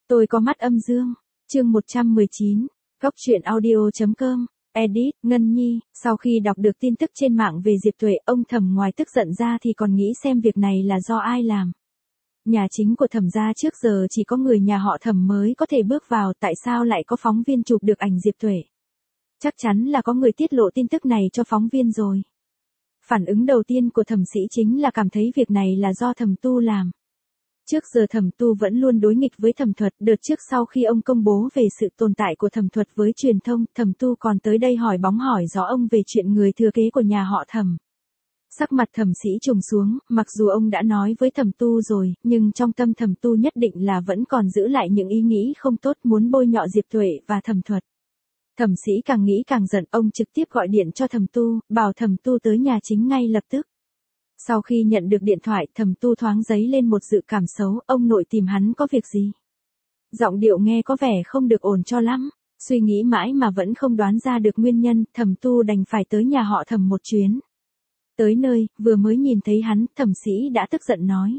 Tôi có mắt âm dương. Chương 119. Góc truyện audio.com. Edit, Ngân Nhi, sau khi đọc được tin tức trên mạng về Diệp Tuệ, ông Thẩm ngoài tức giận ra thì còn nghĩ xem việc này là do ai làm. Nhà chính của Thẩm gia trước giờ chỉ có người nhà họ Thẩm mới có thể bước vào, tại sao lại có phóng viên chụp được ảnh Diệp Tuệ? Chắc chắn là có người tiết lộ tin tức này cho phóng viên rồi. Phản ứng đầu tiên của Thẩm Sĩ chính là cảm thấy việc này là do Thẩm Tu làm. Trước giờ Thẩm Tu vẫn luôn đối nghịch với Thẩm Thuật, đợt trước sau khi ông công bố về sự tồn tại của Thẩm Thuật với truyền thông, Thẩm Tu còn tới đây hỏi bóng hỏi gió ông về chuyện người thừa kế của nhà họ Thẩm. Sắc mặt Thẩm Sĩ trùng xuống, mặc dù ông đã nói với Thẩm Tu rồi, nhưng trong tâm Thẩm Tu nhất định là vẫn còn giữ lại những ý nghĩ không tốt, muốn bôi nhọ Diệp Tuệ và Thẩm Thuật. Thẩm Sĩ càng nghĩ càng giận, ông trực tiếp gọi điện cho Thẩm Tu, bảo Thẩm Tu tới nhà chính ngay lập tức. Sau khi nhận được điện thoại, Thẩm Tu thoáng dấy lên một dự cảm xấu, ông nội tìm hắn có việc gì? Giọng điệu nghe có vẻ không được ổn cho lắm, suy nghĩ mãi mà vẫn không đoán ra được nguyên nhân, Thẩm Tu đành phải tới nhà họ Thẩm một chuyến. Tới nơi, vừa mới nhìn thấy hắn, Thẩm Sĩ đã tức giận nói.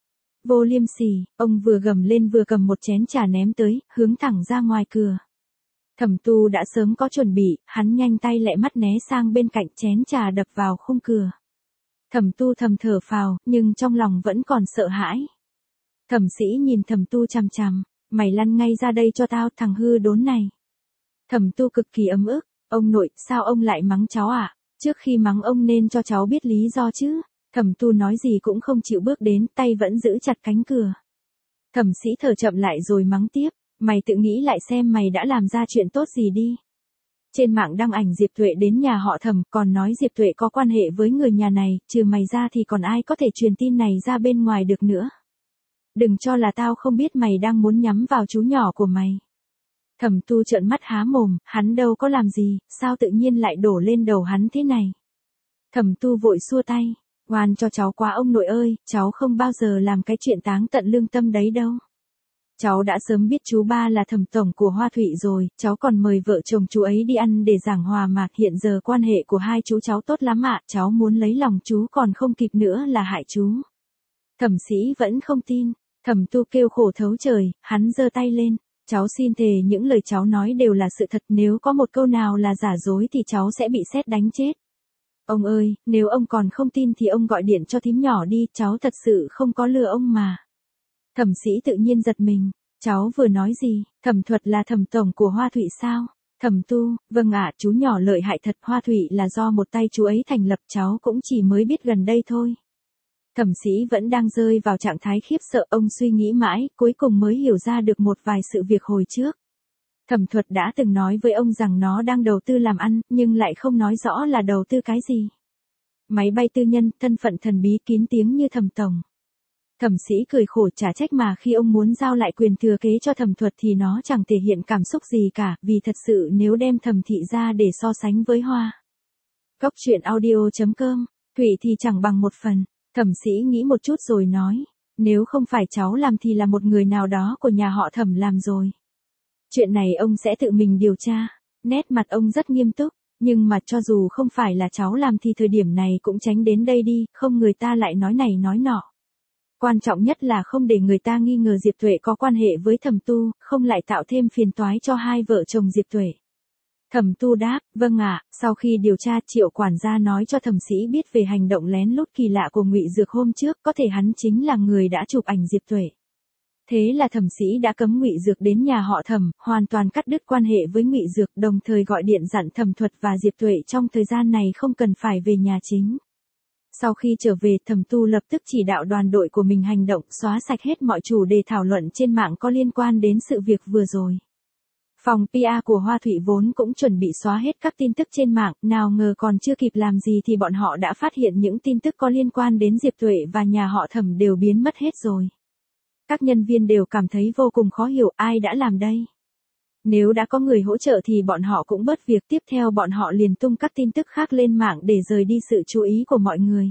Vô liêm sỉ, ông vừa gầm lên vừa cầm một chén trà ném tới, hướng thẳng ra ngoài cửa. Thẩm Tu đã sớm có chuẩn bị, hắn nhanh tay lẹ mắt né sang bên cạnh, chén trà đập vào khung cửa. Thẩm Tu thầm thở phào, nhưng trong lòng vẫn còn sợ hãi. Thẩm Sĩ nhìn Thẩm Tu chằm chằm, mày lăn ngay ra đây cho tao, thằng hư đốn này. Thẩm Tu cực kỳ ấm ức, ông nội, sao ông lại mắng cháu à? Trước khi mắng ông nên cho cháu biết lý do chứ. Thẩm Tu nói gì cũng không chịu bước đến, tay vẫn giữ chặt cánh cửa. Thẩm Sĩ thở chậm lại rồi mắng tiếp, mày tự nghĩ lại xem mày đã làm ra chuyện tốt gì đi. Trên mạng đăng ảnh Diệp Tuệ đến nhà họ Thẩm, còn nói Diệp Tuệ có quan hệ với người nhà này, trừ mày ra thì còn ai có thể truyền tin này ra bên ngoài được nữa. Đừng cho là tao không biết mày đang muốn nhắm vào chú nhỏ của mày. Thẩm Tu trợn mắt há mồm, hắn đâu có làm gì, sao tự nhiên lại đổ lên đầu hắn thế này. Thẩm Tu vội xua tay, oan cho cháu quá ông nội ơi, cháu không bao giờ làm cái chuyện táng tận lương tâm đấy đâu. Cháu đã sớm biết chú ba là thẩm tổng của Hoa Thụy rồi, cháu còn mời vợ chồng chú ấy đi ăn để giảng hòa mà, hiện giờ quan hệ của hai chú cháu tốt lắm ạ, cháu muốn lấy lòng chú còn không kịp nữa là hại chú. Thẩm Sĩ vẫn không tin, Thẩm Tu kêu khổ thấu trời, hắn giơ tay lên, cháu xin thề những lời cháu nói đều là sự thật, nếu có một câu nào là giả dối thì cháu sẽ bị sét đánh chết. Ông ơi, nếu ông còn không tin thì ông gọi điện cho thím nhỏ đi, cháu thật sự không có lừa ông mà. Thẩm Sĩ tự nhiên giật mình, cháu vừa nói gì, Thẩm Thuật là thẩm tổng của Hoa Thụy sao? Thẩm Tu, vâng ạ, chú nhỏ lợi hại thật, Hoa Thụy là do một tay chú ấy thành lập, cháu cũng chỉ mới biết gần đây thôi. Thẩm Sĩ vẫn đang rơi vào trạng thái khiếp sợ, ông suy nghĩ mãi, cuối cùng mới hiểu ra được một vài sự việc hồi trước. Thẩm Thuật đã từng nói với ông rằng nó đang đầu tư làm ăn, nhưng lại không nói rõ là đầu tư cái gì. Máy bay tư nhân, thân phận thần bí kín tiếng như Thẩm tổng. Thẩm Sĩ cười khổ, chả trách mà khi ông muốn giao lại quyền thừa kế cho Thẩm Thuật thì nó chẳng thể hiện cảm xúc gì cả, vì thật sự nếu đem Thẩm thị ra để so sánh với Hoa. Góc truyện audio.com, Thụy thì chẳng bằng một phần. Thẩm Sĩ nghĩ một chút rồi nói, nếu không phải cháu làm thì là một người nào đó của nhà họ Thẩm làm rồi. Chuyện này ông sẽ tự mình điều tra. Nét mặt ông rất nghiêm túc, nhưng mà cho dù không phải là cháu làm thì thời điểm này cũng tránh đến đây đi, không người ta lại nói này nói nọ. Quan trọng nhất là không để người ta nghi ngờ Diệp Tuệ có quan hệ với Thẩm Tu, không lại tạo thêm phiền toái cho hai vợ chồng Diệp Tuệ. Thẩm Tu đáp, vâng ạ, sau khi điều tra, Triệu quản gia nói cho Thẩm Sĩ biết về hành động lén lút kỳ lạ của Ngụy Dược hôm trước, có thể hắn chính là người đã chụp ảnh Diệp Tuệ. Thế là Thẩm Sĩ đã cấm Ngụy Dược đến nhà họ Thẩm, hoàn toàn cắt đứt quan hệ với Ngụy Dược, đồng thời gọi điện dặn Thẩm Thuật và Diệp Tuệ trong thời gian này không cần phải về nhà chính. Sau khi trở về, Thẩm Tu lập tức chỉ đạo đoàn đội của mình hành động, xóa sạch hết mọi chủ đề thảo luận trên mạng có liên quan đến sự việc vừa rồi. Phòng PR của Hoa Thụy vốn cũng chuẩn bị xóa hết các tin tức trên mạng, nào ngờ còn chưa kịp làm gì thì bọn họ đã phát hiện những tin tức có liên quan đến Diệp Tuệ và nhà họ Thẩm đều biến mất hết rồi. Các nhân viên đều cảm thấy vô cùng khó hiểu ai đã làm đây. Nếu đã có người hỗ trợ thì bọn họ cũng bớt việc, tiếp theo bọn họ liền tung các tin tức khác lên mạng để rời đi sự chú ý của mọi người.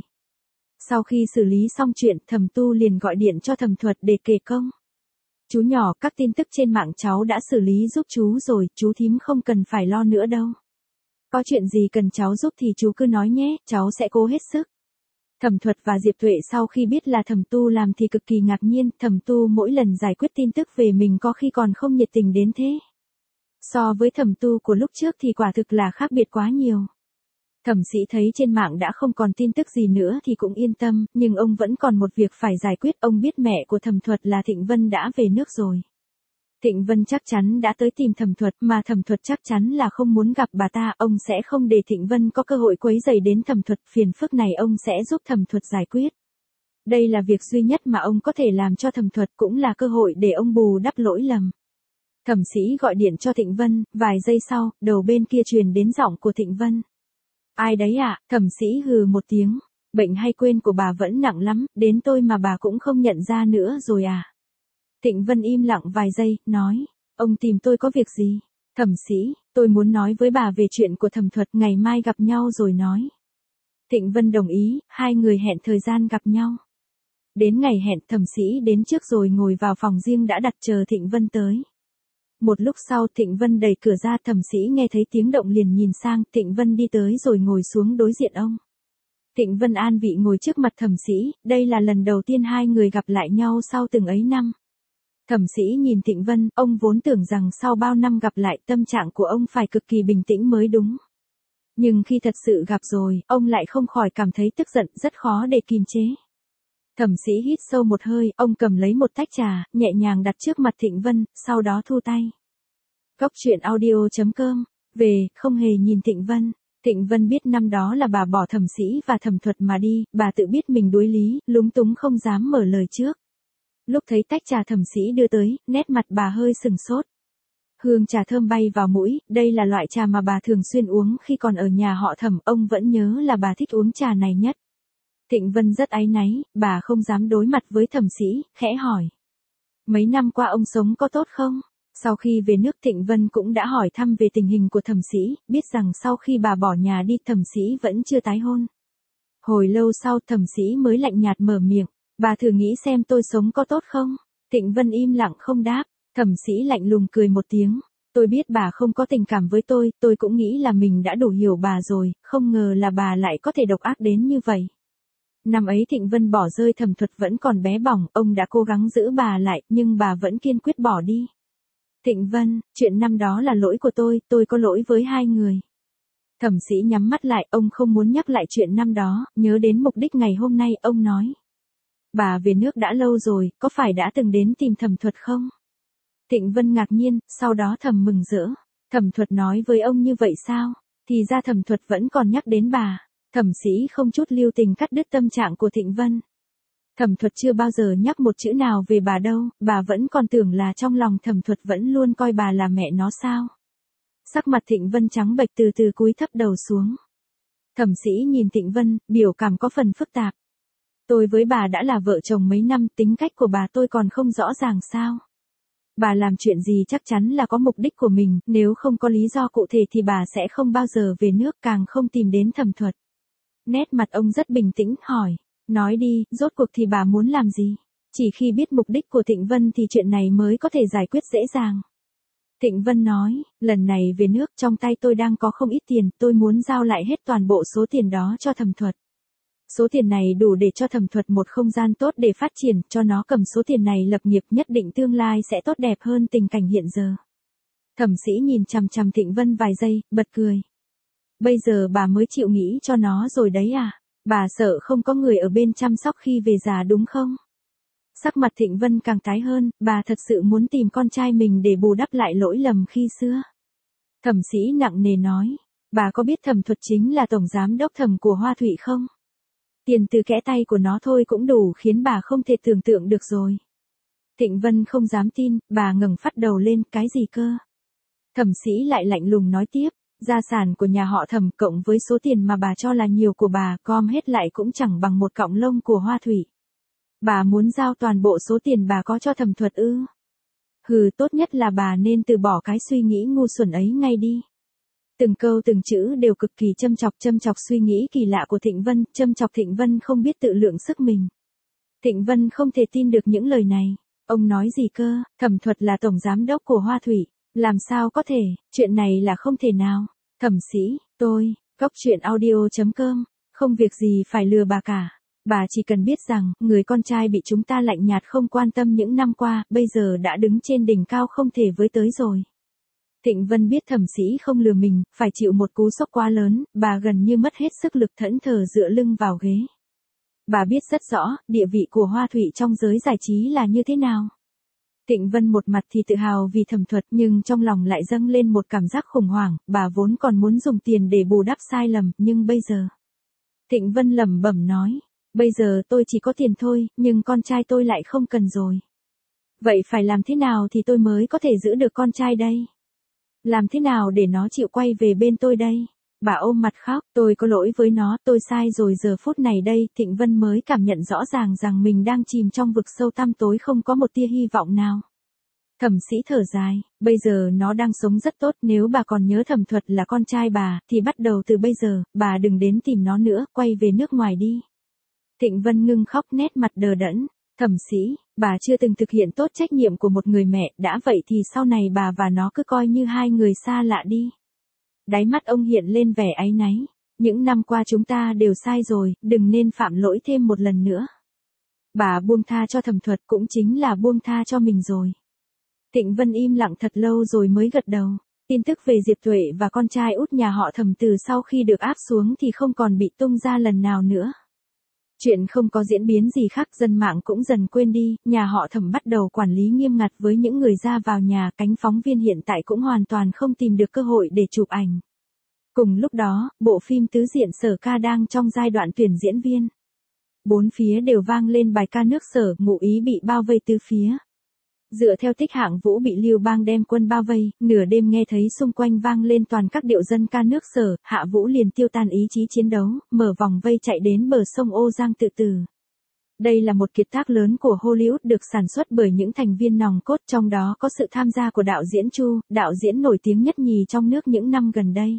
Sau khi xử lý xong chuyện, Thẩm Tu liền gọi điện cho Thẩm Thuật để kể công. Chú nhỏ, các tin tức trên mạng cháu đã xử lý giúp chú rồi, chú thím không cần phải lo nữa đâu. Có chuyện gì cần cháu giúp thì chú cứ nói nhé, cháu sẽ cố hết sức. Thẩm Thuật và Diệp Tuệ sau khi biết là Thẩm Tu làm thì cực kỳ ngạc nhiên, Thẩm Tu mỗi lần giải quyết tin tức về mình có khi còn không nhiệt tình đến thế. So với Thẩm Tu của lúc trước thì quả thực là khác biệt quá nhiều. Thẩm Sĩ thấy trên mạng đã không còn tin tức gì nữa thì cũng yên tâm, nhưng ông vẫn còn một việc phải giải quyết. Ông biết mẹ của Thẩm Thuật là Thịnh Vân đã về nước rồi. Thịnh Vân chắc chắn đã tới tìm Thẩm Thuật, mà Thẩm Thuật chắc chắn là không muốn gặp bà ta. Ông sẽ không để Thịnh Vân có cơ hội quấy rầy đến Thẩm Thuật, phiền phức này ông sẽ giúp Thẩm Thuật giải quyết. Đây là việc duy nhất mà ông có thể làm cho Thẩm Thuật, cũng là cơ hội để ông bù đắp lỗi lầm. Thẩm Sĩ gọi điện cho Thịnh Vân, vài giây sau, đầu bên kia truyền đến giọng của Thịnh Vân. Ai đấy ạ? Thẩm Sĩ hừ một tiếng, bệnh hay quên của bà vẫn nặng lắm, đến tôi mà bà cũng không nhận ra nữa rồi à? Thịnh Vân im lặng vài giây, nói, ông tìm tôi có việc gì? Thẩm Sĩ, tôi muốn nói với bà về chuyện của Thẩm Thuật, ngày mai gặp nhau rồi nói. Thịnh Vân đồng ý, hai người hẹn thời gian gặp nhau. Đến ngày hẹn, Thẩm Sĩ đến trước rồi ngồi vào phòng riêng đã đặt chờ Thịnh Vân tới. Một lúc sau Thịnh Vân đẩy cửa ra, Thẩm Sĩ nghe thấy tiếng động liền nhìn sang, Thịnh Vân đi tới rồi ngồi xuống đối diện ông. Thịnh Vân an vị ngồi trước mặt Thẩm Sĩ, đây là lần đầu tiên hai người gặp lại nhau sau từng ấy năm. Thẩm Sĩ nhìn Thịnh Vân, ông vốn tưởng rằng sau bao năm gặp lại tâm trạng của ông phải cực kỳ bình tĩnh mới đúng. Nhưng khi thật sự gặp rồi, ông lại không khỏi cảm thấy tức giận, rất khó để kìm chế. Thẩm Sĩ hít sâu một hơi, ông cầm lấy một tách trà, nhẹ nhàng đặt trước mặt Thịnh Vân, sau đó thu tay. Góc truyện audio.com, về, không hề nhìn Thịnh Vân. Thịnh Vân biết năm đó là bà bỏ Thẩm Sĩ và Thẩm Thuật mà đi, bà tự biết mình đuối lý, lúng túng không dám mở lời trước. Lúc thấy tách trà Thẩm Sĩ đưa tới, nét mặt bà hơi sừng sốt. Hương trà thơm bay vào mũi, đây là loại trà mà bà thường xuyên uống khi còn ở nhà họ Thẩm, ông vẫn nhớ là bà thích uống trà này nhất. Thịnh Vân rất áy náy, bà không dám đối mặt với Thẩm Sĩ, khẽ hỏi. Mấy năm qua ông sống có tốt không? Sau khi về nước Thịnh Vân cũng đã hỏi thăm về tình hình của Thẩm Sĩ, biết rằng sau khi bà bỏ nhà đi Thẩm Sĩ vẫn chưa tái hôn. Hồi lâu sau Thẩm Sĩ mới lạnh nhạt mở miệng, bà thử nghĩ xem tôi sống có tốt không? Thịnh Vân im lặng không đáp, Thẩm Sĩ lạnh lùng cười một tiếng. Tôi biết bà không có tình cảm với tôi cũng nghĩ là mình đã đủ hiểu bà rồi, không ngờ là bà lại có thể độc ác đến như vậy. Năm ấy Thịnh Vân bỏ rơi Thẩm Thuật vẫn còn bé bỏng, ông đã cố gắng giữ bà lại, nhưng bà vẫn kiên quyết bỏ đi. Thịnh Vân, chuyện năm đó là lỗi của tôi có lỗi với hai người. Thẩm Sĩ nhắm mắt lại, ông không muốn nhắc lại chuyện năm đó, nhớ đến mục đích ngày hôm nay, ông nói. Bà về nước đã lâu rồi, có phải đã từng đến tìm Thẩm Thuật không? Thịnh Vân ngạc nhiên, sau đó thầm mừng rỡ. Thẩm Thuật nói với ông như vậy sao? Thì ra Thẩm Thuật vẫn còn nhắc đến bà. Thẩm Sĩ không chút lưu tình cắt đứt tâm trạng của Thịnh Vân. Thẩm Thuật chưa bao giờ nhắc một chữ nào về bà đâu, bà vẫn còn tưởng là trong lòng Thẩm Thuật vẫn luôn coi bà là mẹ nó sao. Sắc mặt Thịnh Vân trắng bệch, từ từ cúi thấp đầu xuống. Thẩm Sĩ nhìn Thịnh Vân, biểu cảm có phần phức tạp. Tôi với bà đã là vợ chồng mấy năm, tính cách của bà tôi còn không rõ ràng sao. Bà làm chuyện gì chắc chắn là có mục đích của mình, nếu không có lý do cụ thể thì bà sẽ không bao giờ về nước, càng không tìm đến Thẩm Thuật. Nét mặt ông rất bình tĩnh, hỏi, nói đi, rốt cuộc thì bà muốn làm gì? Chỉ khi biết mục đích của Thịnh Vân thì chuyện này mới có thể giải quyết dễ dàng. Thịnh Vân nói, lần này về nước trong tay tôi đang có không ít tiền, tôi muốn giao lại hết toàn bộ số tiền đó cho Thẩm Thuật. Số tiền này đủ để cho Thẩm Thuật một không gian tốt để phát triển, cho nó cầm số tiền này lập nghiệp, nhất định tương lai sẽ tốt đẹp hơn tình cảnh hiện giờ. Thẩm Sĩ nhìn chằm chằm Thịnh Vân vài giây, bật cười. Bây giờ bà mới chịu nghĩ cho nó rồi đấy à? Bà sợ không có người ở bên chăm sóc khi về già đúng không? Sắc mặt Thịnh Vân càng tái hơn, bà thật sự muốn tìm con trai mình để bù đắp lại lỗi lầm khi xưa. Thẩm Sĩ nặng nề nói, bà có biết Thẩm Thuật chính là tổng giám đốc Thẩm của Hoa Thụy không? Tiền từ kẽ tay của nó thôi cũng đủ khiến bà không thể tưởng tượng được rồi. Thịnh Vân không dám tin, bà ngẩng phát đầu lên, cái gì cơ? Thẩm Sĩ lại lạnh lùng nói tiếp, gia sản của nhà họ Thẩm cộng với số tiền mà bà cho là nhiều của bà, gom hết lại cũng chẳng bằng một cọng lông của Hoa Thụy. Bà muốn giao toàn bộ số tiền bà có cho Thẩm Thuật ư? Hừ, tốt nhất là bà nên từ bỏ cái suy nghĩ ngu xuẩn ấy ngay đi. Từng câu từng chữ đều cực kỳ châm chọc suy nghĩ kỳ lạ của Thịnh Vân, châm chọc Thịnh Vân không biết tự lượng sức mình. Thịnh Vân không thể tin được những lời này. Ông nói gì cơ? Thẩm Thuật là tổng giám đốc của Hoa Thụy. Làm sao có thể, chuyện này là không thể nào. Thẩm Sĩ, tôi, góc truyện audio.com, không việc gì phải lừa bà cả. Bà chỉ cần biết rằng, người con trai bị chúng ta lạnh nhạt không quan tâm những năm qua, bây giờ đã đứng trên đỉnh cao không thể với tới rồi. Thịnh Vân biết Thẩm Sĩ không lừa mình, phải chịu một cú sốc quá lớn, bà gần như mất hết sức lực thẫn thờ dựa lưng vào ghế. Bà biết rất rõ, địa vị của Hoa Thụy trong giới giải trí là như thế nào. Thịnh Vân một mặt thì tự hào vì Thẩm Thuật nhưng trong lòng lại dâng lên một cảm giác khủng hoảng, bà vốn còn muốn dùng tiền để bù đắp sai lầm, nhưng bây giờ. Thịnh Vân lẩm bẩm nói, bây giờ tôi chỉ có tiền thôi, nhưng con trai tôi lại không cần rồi. Vậy phải làm thế nào thì tôi mới có thể giữ được con trai đây? Làm thế nào để nó chịu quay về bên tôi đây? Bà ôm mặt khóc, tôi có lỗi với nó, tôi sai rồi. Giờ phút này đây, Thịnh Vân mới cảm nhận rõ ràng rằng mình đang chìm trong vực sâu tăm tối không có một tia hy vọng nào. Thẩm Sĩ thở dài, bây giờ nó đang sống rất tốt, nếu bà còn nhớ Thẩm Thuật là con trai bà, thì bắt đầu từ bây giờ, bà đừng đến tìm nó nữa, quay về nước ngoài đi. Thịnh Vân ngưng khóc nét mặt đờ đẫn, Thẩm Sĩ, bà chưa từng thực hiện tốt trách nhiệm của một người mẹ, đã vậy thì sau này bà và nó cứ coi như hai người xa lạ đi. Đáy mắt ông hiện lên vẻ áy náy, những năm qua chúng ta đều sai rồi, đừng nên phạm lỗi thêm một lần nữa. Bà buông tha cho Thẩm Thuật cũng chính là buông tha cho mình rồi. Thịnh Vân im lặng thật lâu rồi mới gật đầu. Tin tức về Diệp Tuệ và con trai út nhà họ Thẩm từ sau khi được áp xuống thì không còn bị tung ra lần nào nữa. Chuyện không có diễn biến gì khác, dân mạng cũng dần quên đi, nhà họ Thẩm bắt đầu quản lý nghiêm ngặt với những người ra vào nhà, cánh phóng viên hiện tại cũng hoàn toàn không tìm được cơ hội để chụp ảnh. Cùng lúc đó, bộ phim Tứ Diện Sở Ca đang trong giai đoạn tuyển diễn viên. Bốn phía đều vang lên bài ca nước Sở, Ngụ Ý bị bao vây tứ phía. Dựa theo tích Hạng Vũ bị Lưu Bang đem quân bao vây, nửa đêm nghe thấy xung quanh vang lên toàn các điệu dân ca nước Sở, Hạ Vũ liền tiêu tan ý chí chiến đấu, mở vòng vây chạy đến bờ sông Ô Giang tự tử. Đây là một kiệt tác lớn của Hollywood được sản xuất bởi những thành viên nòng cốt, trong đó có sự tham gia của đạo diễn Chu, đạo diễn nổi tiếng nhất nhì trong nước những năm gần đây.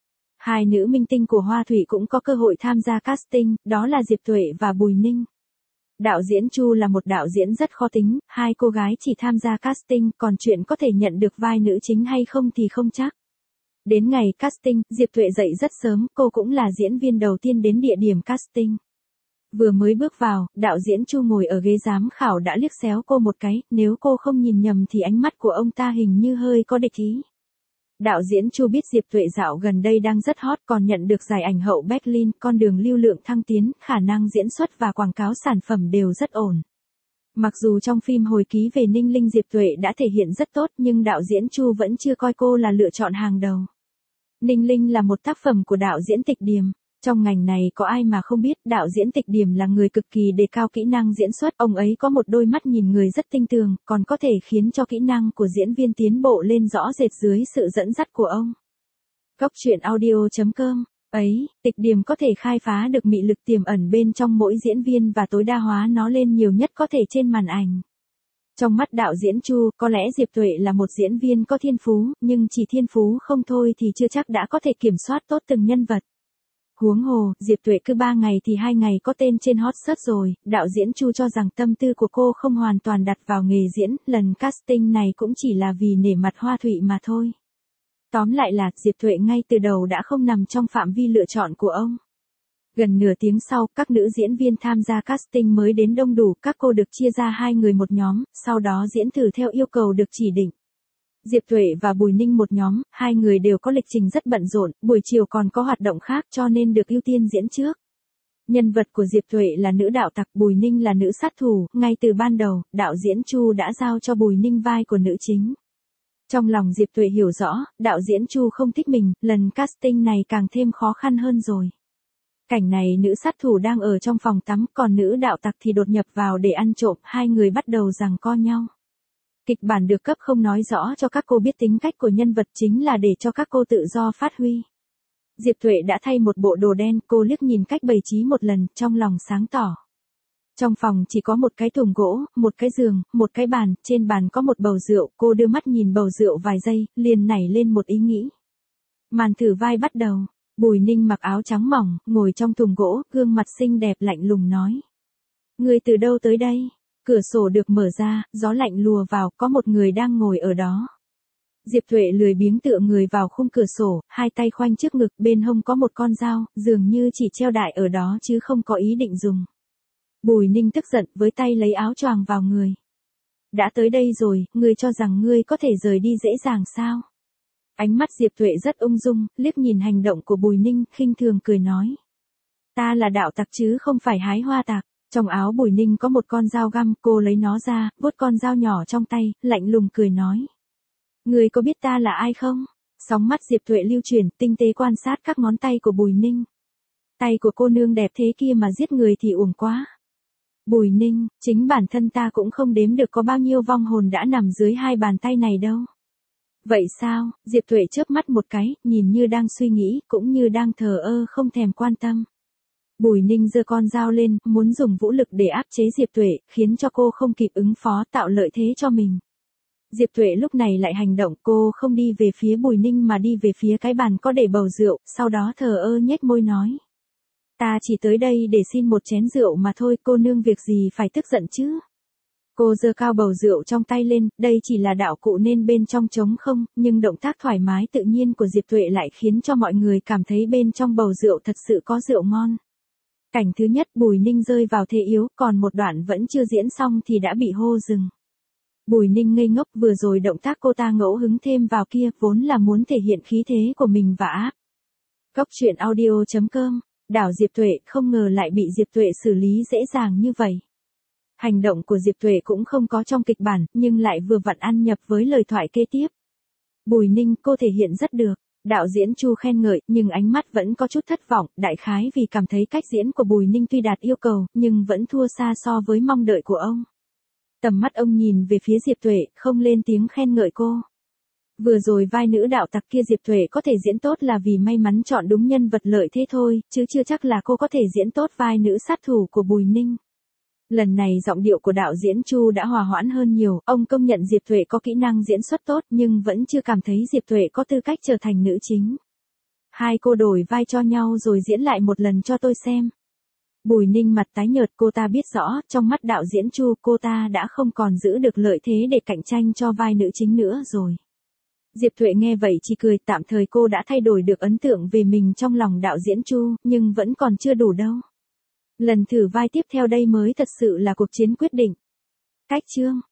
Hai nữ minh tinh của Hoa Thủy cũng có cơ hội tham gia casting, đó là Diệp Tuệ và Bùi Ninh. Đạo diễn Chu là một đạo diễn rất khó tính, hai cô gái chỉ tham gia casting, còn chuyện có thể nhận được vai nữ chính hay không thì không chắc. Đến ngày casting, Diệp Tuệ dậy rất sớm, cô cũng là diễn viên đầu tiên đến địa điểm casting. Vừa mới bước vào, đạo diễn Chu ngồi ở ghế giám khảo đã liếc xéo cô một cái, nếu cô không nhìn nhầm thì ánh mắt của ông ta hình như hơi có địch ý. Đạo diễn Chu biết Diệp Tuệ dạo gần đây đang rất hot, còn nhận được giải ảnh hậu Berlin, con đường lưu lượng thăng tiến, khả năng diễn xuất và quảng cáo sản phẩm đều rất ổn. Mặc dù trong phim hồi ký về Ninh Linh Diệp Tuệ đã thể hiện rất tốt nhưng đạo diễn Chu vẫn chưa coi cô là lựa chọn hàng đầu. Ninh Linh là một tác phẩm của đạo diễn Tịch Điềm. Trong ngành này có ai mà không biết, đạo diễn Tịch Điềm là người cực kỳ đề cao kỹ năng diễn xuất, ông ấy có một đôi mắt nhìn người rất tinh tường, còn có thể khiến cho kỹ năng của diễn viên tiến bộ lên rõ rệt dưới sự dẫn dắt của ông. Góc truyện audio.com ấy, Tịch Điềm có thể khai phá được mị lực tiềm ẩn bên trong mỗi diễn viên và tối đa hóa nó lên nhiều nhất có thể trên màn ảnh. Trong mắt đạo diễn Chu, có lẽ Diệp Tuệ là một diễn viên có thiên phú, nhưng chỉ thiên phú không thôi thì chưa chắc đã có thể kiểm soát tốt từng nhân vật. Huống hồ, Diệp Tuệ cứ 3 ngày thì 2 ngày có tên trên hot search rồi, đạo diễn Chu cho rằng tâm tư của cô không hoàn toàn đặt vào nghề diễn, lần casting này cũng chỉ là vì nể mặt Hoa Thụy mà thôi. Tóm lại là, Diệp Tuệ ngay từ đầu đã không nằm trong phạm vi lựa chọn của ông. Gần nửa tiếng sau, các nữ diễn viên tham gia casting mới đến đông đủ, các cô được chia ra hai người một nhóm, sau đó diễn thử theo yêu cầu được chỉ định. Diệp Tuệ và Bùi Ninh một nhóm, hai người đều có lịch trình rất bận rộn, buổi chiều còn có hoạt động khác cho nên được ưu tiên diễn trước. Nhân vật của Diệp Tuệ là nữ đạo tặc, Bùi Ninh là nữ sát thủ, ngay từ ban đầu, đạo diễn Chu đã giao cho Bùi Ninh vai của nữ chính. Trong lòng Diệp Tuệ hiểu rõ, đạo diễn Chu không thích mình, lần casting này càng thêm khó khăn hơn rồi. Cảnh này nữ sát thủ đang ở trong phòng tắm, còn nữ đạo tặc thì đột nhập vào để ăn trộm, hai người bắt đầu giằng co nhau. Kịch bản được cấp không nói rõ cho các cô biết tính cách của nhân vật chính là để cho các cô tự do phát huy. Diệp Tuệ đã thay một bộ đồ đen, cô liếc nhìn cách bày trí một lần, trong lòng sáng tỏ. Trong phòng chỉ có một cái thùng gỗ, một cái giường, một cái bàn, trên bàn có một bầu rượu, cô đưa mắt nhìn bầu rượu vài giây, liền nảy lên một ý nghĩ. Màn thử vai bắt đầu, Bùi Ninh mặc áo trắng mỏng, ngồi trong thùng gỗ, gương mặt xinh đẹp lạnh lùng nói. Người từ đâu tới đây? Cửa sổ được mở ra, gió lạnh lùa vào, có một người đang ngồi ở đó. Diệp Tuệ lười biếng tựa người vào khung cửa sổ, hai tay khoanh trước ngực, bên hông có một con dao, dường như chỉ treo đại ở đó chứ không có ý định dùng. Bùi Ninh tức giận với tay lấy áo choàng vào người. Đã tới đây rồi, ngươi cho rằng ngươi có thể rời đi dễ dàng sao? Ánh mắt Diệp Tuệ rất ung dung, liếc nhìn hành động của Bùi Ninh, khinh thường cười nói. Ta là đạo tặc chứ không phải hái hoa tặc. Trong áo Bùi Ninh có một con dao găm, cô lấy nó ra, vuốt con dao nhỏ trong tay, lạnh lùng cười nói. Ngươi có biết ta là ai không? Sóng mắt Diệp Tuệ lưu chuyển, tinh tế quan sát các ngón tay của Bùi Ninh. Tay của cô nương đẹp thế kia mà giết người thì uổng quá. Bùi Ninh, chính bản thân ta cũng không đếm được có bao nhiêu vong hồn đã nằm dưới hai bàn tay này đâu. Vậy sao? Diệp Tuệ chớp mắt một cái, nhìn như đang suy nghĩ, cũng như đang thờ ơ không thèm quan tâm. Bùi Ninh giơ con dao lên, muốn dùng vũ lực để áp chế Diệp Tuệ, khiến cho cô không kịp ứng phó, tạo lợi thế cho mình. Diệp Tuệ lúc này lại hành động, cô không đi về phía Bùi Ninh mà đi về phía cái bàn có để bầu rượu, sau đó thờ ơ nhếch môi nói. Ta chỉ tới đây để xin một chén rượu mà thôi, cô nương việc gì phải tức giận chứ? Cô giơ cao bầu rượu trong tay lên, đây chỉ là đạo cụ nên bên trong trống không, nhưng động tác thoải mái tự nhiên của Diệp Tuệ lại khiến cho mọi người cảm thấy bên trong bầu rượu thật sự có rượu ngon. Cảnh thứ nhất Bùi Ninh rơi vào thế yếu, còn một đoạn vẫn chưa diễn xong thì đã bị hô dừng. Bùi Ninh ngây ngốc, vừa rồi động tác cô ta ngẫu hứng thêm vào kia, vốn là muốn thể hiện khí thế của mình và áp. Góc truyện audio.com, đảo Diệp Tuệ, không ngờ lại bị Diệp Tuệ xử lý dễ dàng như vậy. Hành động của Diệp Tuệ cũng không có trong kịch bản, nhưng lại vừa vặn ăn nhập với lời thoại kế tiếp. Bùi Ninh, cô thể hiện rất được. Đạo diễn Chu khen ngợi, nhưng ánh mắt vẫn có chút thất vọng, đại khái vì cảm thấy cách diễn của Bùi Ninh tuy đạt yêu cầu, nhưng vẫn thua xa so với mong đợi của ông. Tầm mắt ông nhìn về phía Diệp Tuệ, không lên tiếng khen ngợi cô. Vừa rồi vai nữ đạo tặc kia Diệp Tuệ có thể diễn tốt là vì may mắn chọn đúng nhân vật lợi thế thôi, chứ chưa chắc là cô có thể diễn tốt vai nữ sát thủ của Bùi Ninh. Lần này giọng điệu của đạo diễn Chu đã hòa hoãn hơn nhiều, ông công nhận Diệp Tuệ có kỹ năng diễn xuất tốt nhưng vẫn chưa cảm thấy Diệp Tuệ có tư cách trở thành nữ chính. Hai cô đổi vai cho nhau rồi diễn lại một lần cho tôi xem. Bùi Ninh mặt tái nhợt, cô ta biết rõ, trong mắt đạo diễn Chu cô ta đã không còn giữ được lợi thế để cạnh tranh cho vai nữ chính nữa rồi. Diệp Tuệ nghe vậy chỉ cười, tạm thời cô đã thay đổi được ấn tượng về mình trong lòng đạo diễn Chu, nhưng vẫn còn chưa đủ đâu. Lần thử vai tiếp theo đây mới thật sự là cuộc chiến quyết định. Cách chương